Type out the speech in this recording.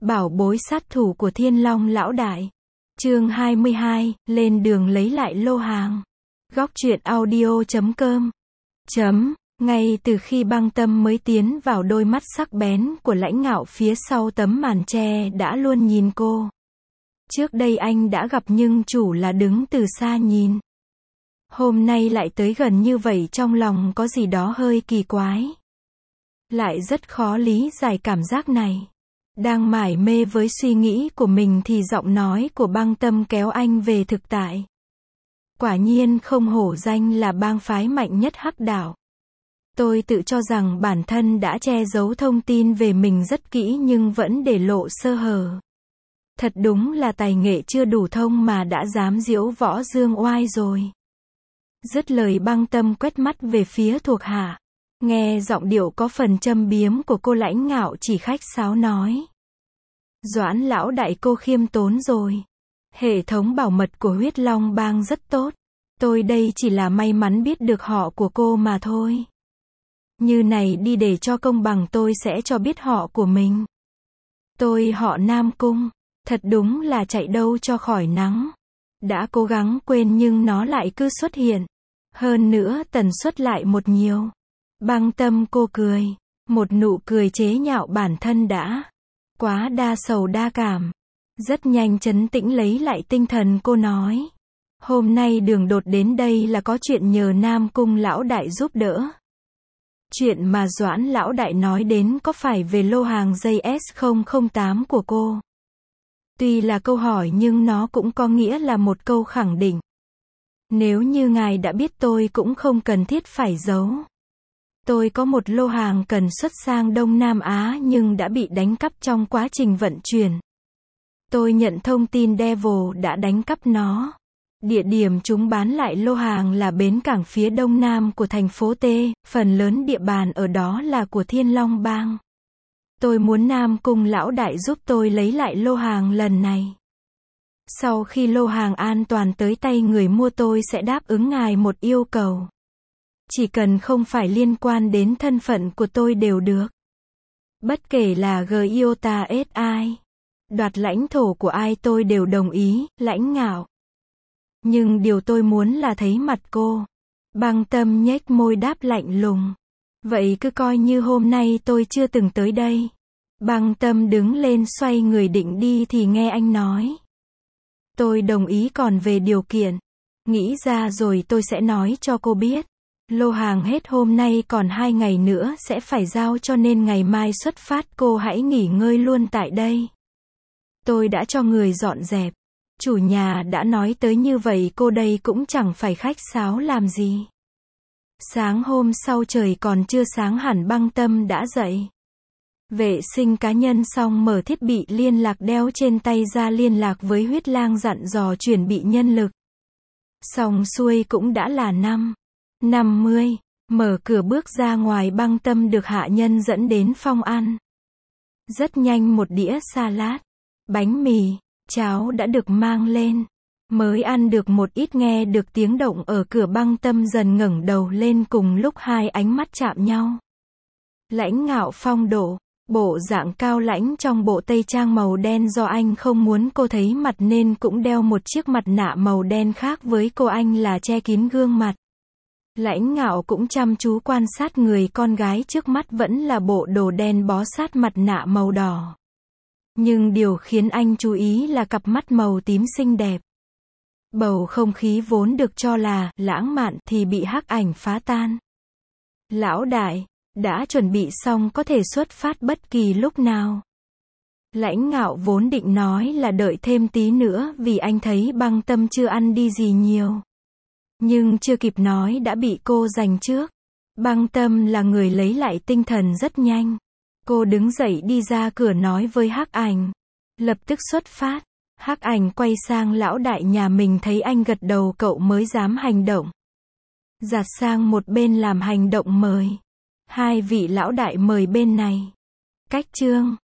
Bảo bối sát thủ của Thiên Long lão đại. Chương 22, lên đường lấy lại lô hàng. Góc truyện audio.com. Ngay từ khi Băng Tâm mới tiến vào, đôi mắt sắc bén của Lãnh Ngạo phía sau tấm màn tre đã luôn nhìn cô. Trước đây anh đã gặp nhưng chủ là đứng từ xa nhìn. Hôm nay lại tới gần như vậy, trong lòng có gì đó hơi kỳ quái. Lại rất khó lý giải cảm giác này. Đang mải mê với suy nghĩ của mình thì giọng nói của Băng Tâm kéo anh về thực tại. Quả nhiên không hổ danh là bang phái mạnh nhất Hắc Đảo. Tôi tự cho rằng bản thân đã che giấu thông tin về mình rất kỹ nhưng vẫn để lộ sơ hở. Thật đúng là tài nghệ chưa đủ thông mà đã dám diễu võ dương oai rồi. Dứt lời, Băng Tâm quét mắt về phía thuộc hạ. Nghe giọng điệu có phần châm biếm của cô, Lãnh Ngạo chỉ khách sáo nói: Doãn lão đại, cô khiêm tốn rồi. Hệ thống bảo mật của Huyết Long bang rất tốt. Tôi đây chỉ là may mắn biết được họ của cô mà thôi. Như này đi, để cho công bằng tôi sẽ cho biết họ của mình. Tôi họ Nam Cung. Thật đúng là chạy đâu cho khỏi nắng. Đã cố gắng quên nhưng nó lại cứ xuất hiện. Hơn nữa tần suất lại một nhiều. Băng Tâm cô cười. Một nụ cười chế nhạo bản thân đã quá đa sầu đa cảm. Rất nhanh trấn tĩnh lấy lại tinh thần, cô nói: Hôm nay đường đột đến đây là có chuyện nhờ Nam Cung lão đại giúp đỡ. Chuyện mà Doãn lão đại nói đến có phải về lô hàng JS008 của cô? Tuy là câu hỏi nhưng nó cũng có nghĩa là một câu khẳng định. Nếu như ngài đã biết, tôi cũng không cần thiết phải giấu. Tôi có một lô hàng cần xuất sang Đông Nam Á nhưng đã bị đánh cắp trong quá trình vận chuyển. Tôi nhận thông tin Devil đã đánh cắp nó. Địa điểm chúng bán lại lô hàng là bến cảng phía đông nam của thành phố T, phần lớn địa bàn ở đó là của Thiên Long bang. Tôi muốn Nam Cung lão đại giúp tôi lấy lại lô hàng lần này. Sau khi lô hàng an toàn tới tay người mua, tôi sẽ đáp ứng ngài một yêu cầu. Chỉ cần không phải liên quan đến thân phận của tôi đều được. Bất kể là Giota SI, đoạt lãnh thổ của ai tôi đều đồng ý, Lãnh Ngạo. Nhưng điều tôi muốn là thấy mặt cô. Băng Tâm nhếch môi đáp lạnh lùng. Vậy cứ coi như hôm nay tôi chưa từng tới đây. Băng Tâm đứng lên xoay người định đi thì nghe anh nói: Tôi đồng ý, còn về điều kiện, nghĩ ra rồi tôi sẽ nói cho cô biết. Lô hàng hết hôm nay, còn 2 ngày nữa sẽ phải giao, cho nên ngày mai xuất phát, cô hãy nghỉ ngơi luôn tại đây. Tôi đã cho người dọn dẹp. Chủ nhà đã nói tới như vậy, cô đây cũng chẳng phải khách sáo làm gì. Sáng hôm sau trời còn chưa sáng hẳn, Băng Tâm đã dậy. Vệ sinh cá nhân xong, mở thiết bị liên lạc đeo trên tay ra liên lạc với Huyết Lang, dặn dò chuẩn bị nhân lực. Xong xuôi cũng đã là 5:50. Mở cửa bước ra ngoài, Băng Tâm được hạ nhân dẫn đến phòng ăn. Rất nhanh một đĩa salad, bánh mì, cháo đã được mang lên. Mới ăn được một ít, nghe được tiếng động ở cửa, Băng Tâm dần ngẩng đầu lên, cùng lúc hai ánh mắt chạm nhau. Lãnh Ngạo phong độ, bộ dạng cao lãnh trong bộ tây trang màu đen, do anh không muốn cô thấy mặt nên cũng đeo một chiếc mặt nạ màu đen khác với cô, anh là che kín gương mặt. Lãnh Ngạo cũng chăm chú quan sát người con gái trước mắt, vẫn là bộ đồ đen bó sát mặt nạ màu đỏ. Nhưng điều khiến anh chú ý là cặp mắt màu tím xinh đẹp. Bầu không khí vốn được cho là lãng mạn thì bị Hắc Ảnh phá tan. Lão đại, đã chuẩn bị xong, có thể xuất phát bất kỳ lúc nào. Lãnh Ngạo vốn định nói là đợi thêm tí nữa, vì anh thấy Băng Tâm chưa ăn đi gì nhiều. Nhưng chưa kịp nói đã bị cô giành trước. Băng Tâm là người lấy lại tinh thần rất nhanh. Cô đứng dậy đi ra cửa nói với Hắc Ảnh. Lập tức xuất phát. Hắc Ảnh quay sang lão đại nhà mình, thấy anh gật đầu cậu mới dám hành động. Giạt sang một bên làm hành động mời. 2 vị lão đại mời bên này. Cách chương